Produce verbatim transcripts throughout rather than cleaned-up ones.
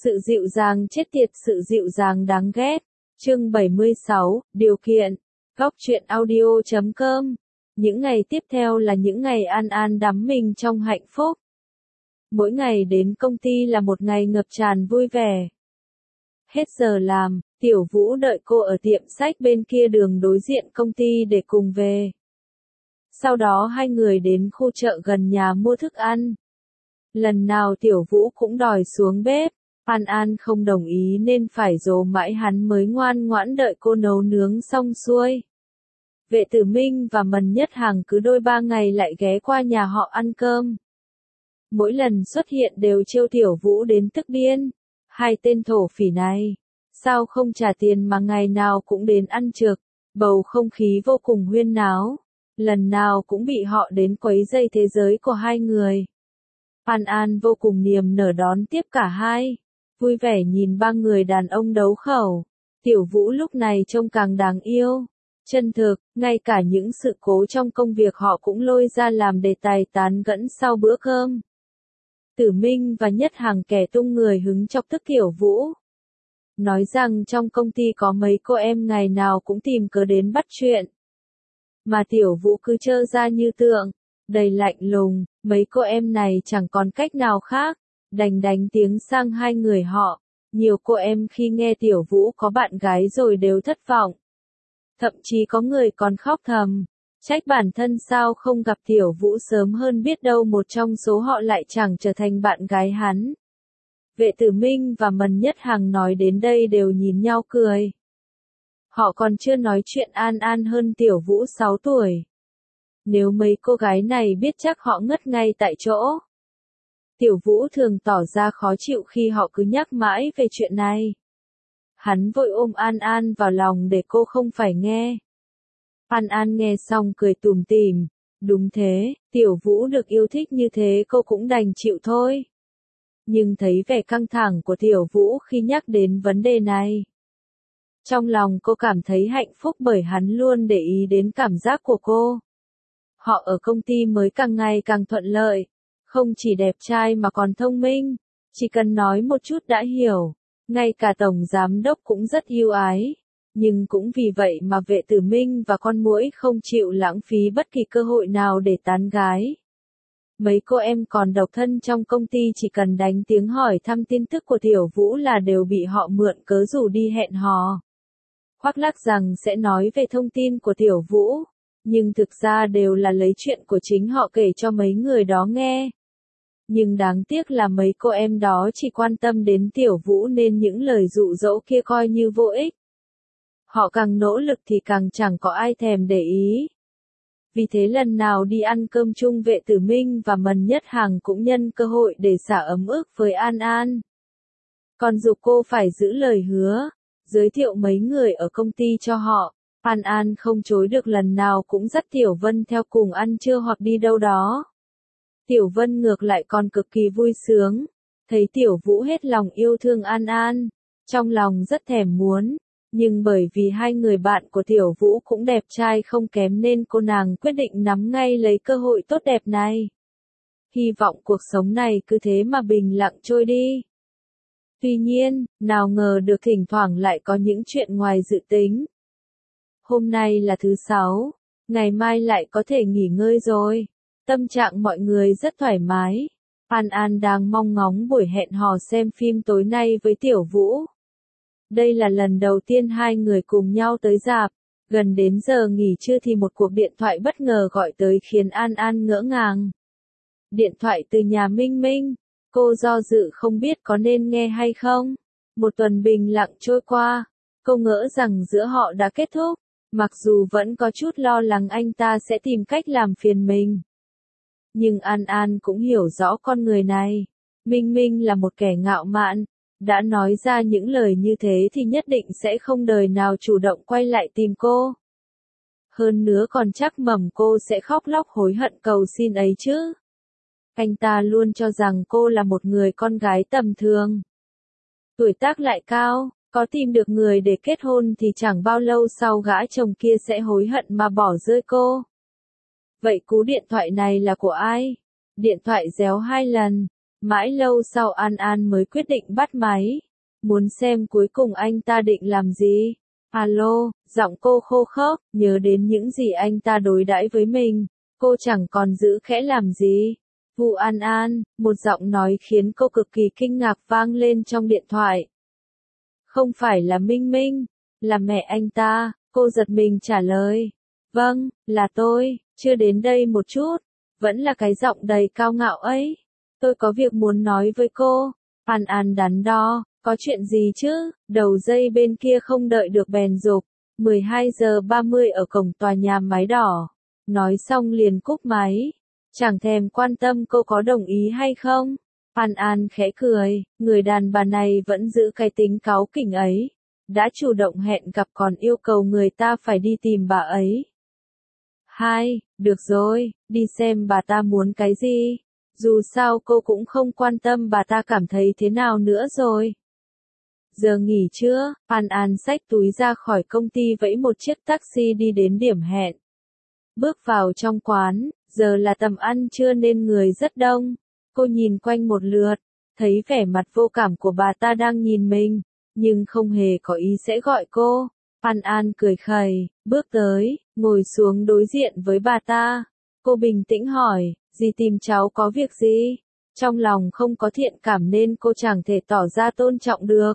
Sự dịu dàng chết tiệt, sự dịu dàng đáng ghét. Chương bảy mươi sáu, điều kiện. Góc truyện audio chấm com. Những ngày tiếp theo là những ngày An An đắm mình trong hạnh phúc. Mỗi ngày đến công ty là một ngày ngập tràn vui vẻ. Hết giờ làm, Tiểu Vũ đợi cô ở tiệm sách bên kia đường đối diện công ty để cùng về. Sau đó hai người đến khu chợ gần nhà mua thức ăn. Lần nào Tiểu Vũ cũng đòi xuống bếp. An An không đồng ý nên phải dỗ mãi hắn mới ngoan ngoãn đợi cô nấu nướng xong xuôi. Vệ Tử Minh và Mần Nhất Hàng cứ đôi ba ngày lại ghé qua nhà họ ăn cơm. Mỗi lần xuất hiện đều trêu Tiểu Vũ đến tức điên. Hai tên thổ phỉ này, sao không trả tiền mà ngày nào cũng đến ăn trực, bầu không khí vô cùng huyên náo. Lần nào cũng bị họ đến quấy rầy thế giới của hai người. An An vô cùng niềm nở đón tiếp cả hai. Vui vẻ nhìn ba người đàn ông đấu khẩu. Tiểu Vũ lúc này trông càng đáng yêu. Chân thực, ngay cả những sự cố trong công việc họ cũng lôi ra làm đề tài tán gẫu sau bữa cơm. Tử Minh và Nhất Hàng kẻ tung người hứng chọc tức Tiểu Vũ. Nói rằng trong công ty có mấy cô em ngày nào cũng tìm cớ đến bắt chuyện. Mà Tiểu Vũ cứ trơ ra như tượng, đầy lạnh lùng, mấy cô em này chẳng còn cách nào khác, đành đánh tiếng sang hai người họ. Nhiều cô em khi nghe Tiểu Vũ có bạn gái rồi đều thất vọng. Thậm chí có người còn khóc thầm, trách bản thân sao không gặp Tiểu Vũ sớm hơn, biết đâu một trong số họ lại chẳng trở thành bạn gái hắn. Vệ Tử Minh và Mần Nhất Hàng nói đến đây đều nhìn nhau cười. Họ còn chưa nói chuyện An An hơn Tiểu Vũ sáu tuổi. Nếu mấy cô gái này biết chắc họ ngất ngay tại chỗ. Tiểu Vũ thường tỏ ra khó chịu khi họ cứ nhắc mãi về chuyện này. Hắn vội ôm An An vào lòng để cô không phải nghe. An An nghe xong cười tủm tỉm. Đúng thế, Tiểu Vũ được yêu thích như thế cô cũng đành chịu thôi. Nhưng thấy vẻ căng thẳng của Tiểu Vũ khi nhắc đến vấn đề này. Trong lòng cô cảm thấy hạnh phúc bởi hắn luôn để ý đến cảm giác của cô. Họ ở công ty mới càng ngày càng thuận lợi. Không chỉ đẹp trai mà còn thông minh. Chỉ cần nói một chút đã hiểu. Ngay cả tổng giám đốc cũng rất yêu ái. Nhưng cũng vì vậy mà Vệ Tử Minh và con muỗi không chịu lãng phí bất kỳ cơ hội nào để tán gái. Mấy cô em còn độc thân trong công ty chỉ cần đánh tiếng hỏi thăm tin tức của Tiểu Vũ là đều bị họ mượn cớ rủ đi hẹn hò. Khoác lác rằng sẽ nói về thông tin của Tiểu Vũ, nhưng thực ra đều là lấy chuyện của chính họ kể cho mấy người đó nghe. Nhưng đáng tiếc là mấy cô em đó chỉ quan tâm đến Tiểu Vũ nên những lời dụ dỗ kia coi như vô ích. Họ càng nỗ lực thì càng chẳng có ai thèm để ý. Vì thế lần nào đi ăn cơm chung Vệ Tử Minh và Mần Nhất Hàng cũng nhân cơ hội để xả ấm ức với An An. Còn giục cô phải giữ lời hứa, giới thiệu mấy người ở công ty cho họ. An An không chối được, lần nào cũng dắt Tiểu Vân theo cùng ăn trưa hoặc đi đâu đó. Tiểu Vân ngược lại còn cực kỳ vui sướng, thấy Tiểu Vũ hết lòng yêu thương An An, trong lòng rất thèm muốn. Nhưng bởi vì hai người bạn của Tiểu Vũ cũng đẹp trai không kém nên cô nàng quyết định nắm ngay lấy cơ hội tốt đẹp này. Hy vọng cuộc sống này cứ thế mà bình lặng trôi đi. Tuy nhiên, nào ngờ được thỉnh thoảng lại có những chuyện ngoài dự tính. Hôm nay là thứ sáu, ngày mai lại có thể nghỉ ngơi rồi. Tâm trạng mọi người rất thoải mái. An An đang mong ngóng buổi hẹn hò xem phim tối nay với Tiểu Vũ. Đây là lần đầu tiên hai người cùng nhau tới rạp. Gần đến giờ nghỉ trưa thì một cuộc điện thoại bất ngờ gọi tới khiến An An ngỡ ngàng. Điện thoại từ nhà Minh Minh. Cô do dự không biết có nên nghe hay không. Một tuần bình lặng trôi qua. Cô ngỡ rằng giữa họ đã kết thúc. Mặc dù vẫn có chút lo lắng anh ta sẽ tìm cách làm phiền mình. Nhưng An An cũng hiểu rõ con người này. Minh Minh là một kẻ ngạo mạn. Đã nói ra những lời như thế thì nhất định sẽ không đời nào chủ động quay lại tìm cô. Hơn nữa còn chắc mẩm cô sẽ khóc lóc hối hận cầu xin ấy chứ. Anh ta luôn cho rằng cô là một người con gái tầm thường. Tuổi tác lại cao, có tìm được người để kết hôn thì chẳng bao lâu sau gã chồng kia sẽ hối hận mà bỏ rơi cô. Vậy cú điện thoại này là của ai? Điện thoại réo hai lần. Mãi lâu sau An An mới quyết định bắt máy. Muốn xem cuối cùng anh ta định làm gì. Alo, giọng cô khô khốc, nhớ đến những gì anh ta đối đãi với mình. Cô chẳng còn giữ khẽ làm gì. Vụ An An, một giọng nói khiến cô cực kỳ kinh ngạc vang lên trong điện thoại. Không phải là Minh Minh, là mẹ anh ta, cô giật mình trả lời. Vâng, là tôi, chưa đến đây một chút, vẫn là cái giọng đầy cao ngạo ấy. Tôi có việc muốn nói với cô. An An đắn đo, có chuyện gì chứ? Đầu dây bên kia không đợi được bèn rục. mười hai giờ ba mươi ở cổng tòa nhà mái đỏ. Nói xong liền cúp máy. Chẳng thèm quan tâm cô có đồng ý hay không. An An khẽ cười, người đàn bà này vẫn giữ cái tính cáu kỉnh ấy. Đã chủ động hẹn gặp còn yêu cầu người ta phải đi tìm bà ấy. Hai, được rồi, đi xem bà ta muốn cái gì. Dù sao cô cũng không quan tâm bà ta cảm thấy thế nào nữa rồi. Giờ nghỉ trưa, An An xách túi ra khỏi công ty vẫy một chiếc taxi đi đến điểm hẹn. Bước vào trong quán, giờ là tầm ăn trưa nên người rất đông. Cô nhìn quanh một lượt, thấy vẻ mặt vô cảm của bà ta đang nhìn mình, nhưng không hề có ý sẽ gọi cô. An An cười khẩy, bước tới, ngồi xuống đối diện với bà ta. Cô bình tĩnh hỏi, dì tìm cháu có việc gì? Trong lòng không có thiện cảm nên cô chẳng thể tỏ ra tôn trọng được.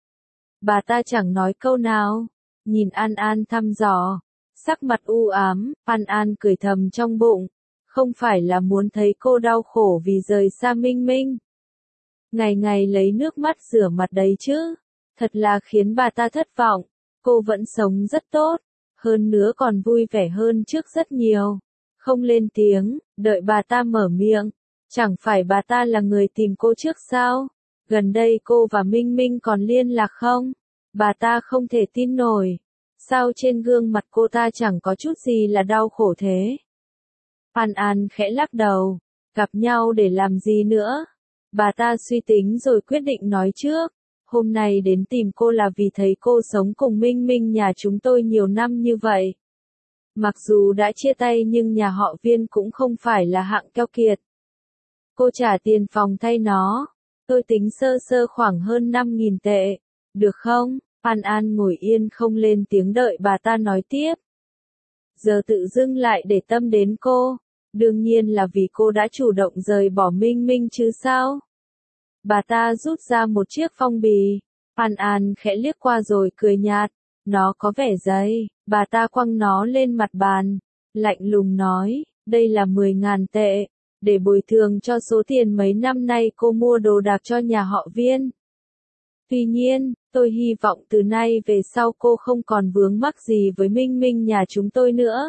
Bà ta chẳng nói câu nào, nhìn An An thăm dò, sắc mặt u ám, An An cười thầm trong bụng. Không phải là muốn thấy cô đau khổ vì rời xa Minh Minh. Ngày ngày lấy nước mắt rửa mặt đấy chứ. Thật là khiến bà ta thất vọng. Cô vẫn sống rất tốt. Hơn nữa còn vui vẻ hơn trước rất nhiều. Không lên tiếng, đợi bà ta mở miệng. Chẳng phải bà ta là người tìm cô trước sao? Gần đây cô và Minh Minh còn liên lạc không? Bà ta không thể tin nổi. Sao trên gương mặt cô ta chẳng có chút gì là đau khổ thế? An An khẽ lắc đầu, gặp nhau để làm gì nữa? Bà ta suy tính rồi quyết định nói trước. Hôm nay đến tìm cô là vì thấy cô sống cùng Minh Minh nhà chúng tôi nhiều năm như vậy. Mặc dù đã chia tay nhưng nhà họ Viên cũng không phải là hạng keo kiệt. Cô trả tiền phòng thay nó. Tôi tính sơ sơ khoảng hơn năm nghìn tệ. Được không? An An ngồi yên không lên tiếng đợi bà ta nói tiếp. Giờ tự dưng lại để tâm đến cô. Đương nhiên là vì cô đã chủ động rời bỏ Minh Minh chứ sao? Bà ta rút ra một chiếc phong bì. An An khẽ liếc qua rồi cười nhạt. Nó có vẻ dày. Bà ta quăng nó lên mặt bàn. Lạnh lùng nói, đây là mười ngàn tệ. Để bồi thường cho số tiền mấy năm nay cô mua đồ đạc cho nhà họ Viên. Tuy nhiên, tôi hy vọng từ nay về sau cô không còn vướng mắc gì với Minh Minh nhà chúng tôi nữa.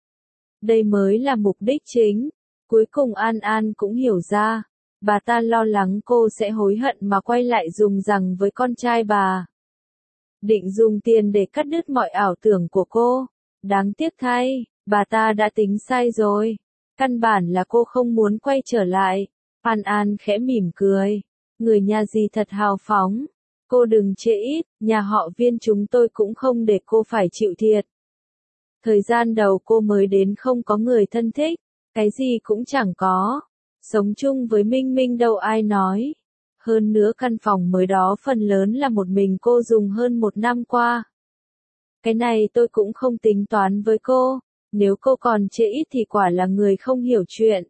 Đây mới là mục đích chính. Cuối cùng An An cũng hiểu ra. Bà ta lo lắng cô sẽ hối hận mà quay lại dùng rằng với con trai bà. Định dùng tiền để cắt đứt mọi ảo tưởng của cô. Đáng tiếc thay, bà ta đã tính sai rồi. Căn bản là cô không muốn quay trở lại. An An khẽ mỉm cười. Người nhà gì thật hào phóng. Cô đừng chê ít, nhà họ Viên chúng tôi cũng không để cô phải chịu thiệt. Thời gian đầu cô mới đến không có người thân thích, cái gì cũng chẳng có. Sống chung với Minh Minh đâu ai nói. Hơn nữa căn phòng mới đó phần lớn là một mình cô dùng hơn một năm qua. Cái này tôi cũng không tính toán với cô. Nếu cô còn chê ít thì quả là người không hiểu chuyện.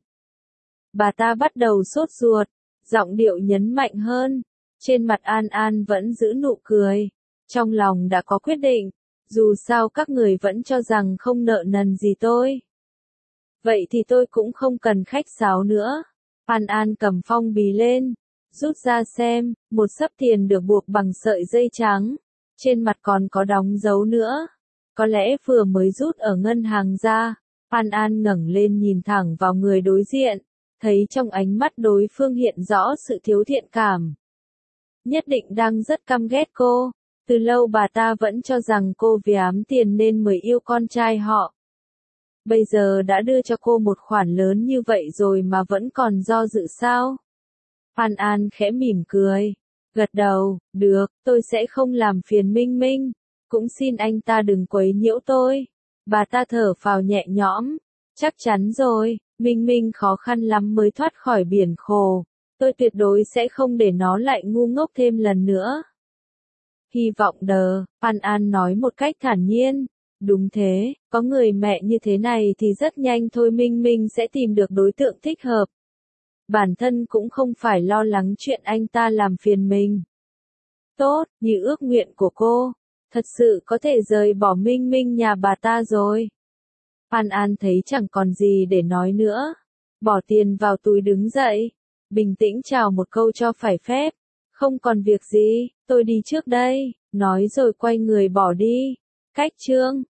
Bà ta bắt đầu sốt ruột, giọng điệu nhấn mạnh hơn. Trên mặt An An vẫn giữ nụ cười. Trong lòng đã có quyết định. Dù sao các người vẫn cho rằng không nợ nần gì tôi. Vậy thì tôi cũng không cần khách sáo nữa. An An cầm phong bì lên. Rút ra xem, một xấp tiền được buộc bằng sợi dây trắng. Trên mặt còn có đóng dấu nữa. Có lẽ vừa mới rút ở ngân hàng ra. An An ngẩng lên nhìn thẳng vào người đối diện. Thấy trong ánh mắt đối phương hiện rõ sự thiếu thiện cảm. Nhất định đang rất căm ghét cô. Từ lâu bà ta vẫn cho rằng cô vì ám tiền nên mới yêu con trai họ. Bây giờ đã đưa cho cô một khoản lớn như vậy rồi mà vẫn còn do dự sao? An An khẽ mỉm cười. Gật đầu, được, tôi sẽ không làm phiền Minh Minh. Cũng xin anh ta đừng quấy nhiễu tôi. Bà ta thở phào nhẹ nhõm. Chắc chắn rồi, Minh Minh khó khăn lắm mới thoát khỏi biển khổ. Tôi tuyệt đối sẽ không để nó lại ngu ngốc thêm lần nữa. Hy vọng đờ, An An nói một cách thản nhiên. Đúng thế, có người mẹ như thế này thì rất nhanh thôi Minh Minh sẽ tìm được đối tượng thích hợp. Bản thân cũng không phải lo lắng chuyện anh ta làm phiền mình. Tốt, như ước nguyện của cô, thật sự có thể rời bỏ Minh Minh nhà bà ta rồi. An An thấy chẳng còn gì để nói nữa. Bỏ tiền vào túi đứng dậy. Bình tĩnh chào một câu cho phải phép. Không còn việc gì, tôi đi trước đây. Nói rồi quay người bỏ đi. Cách chương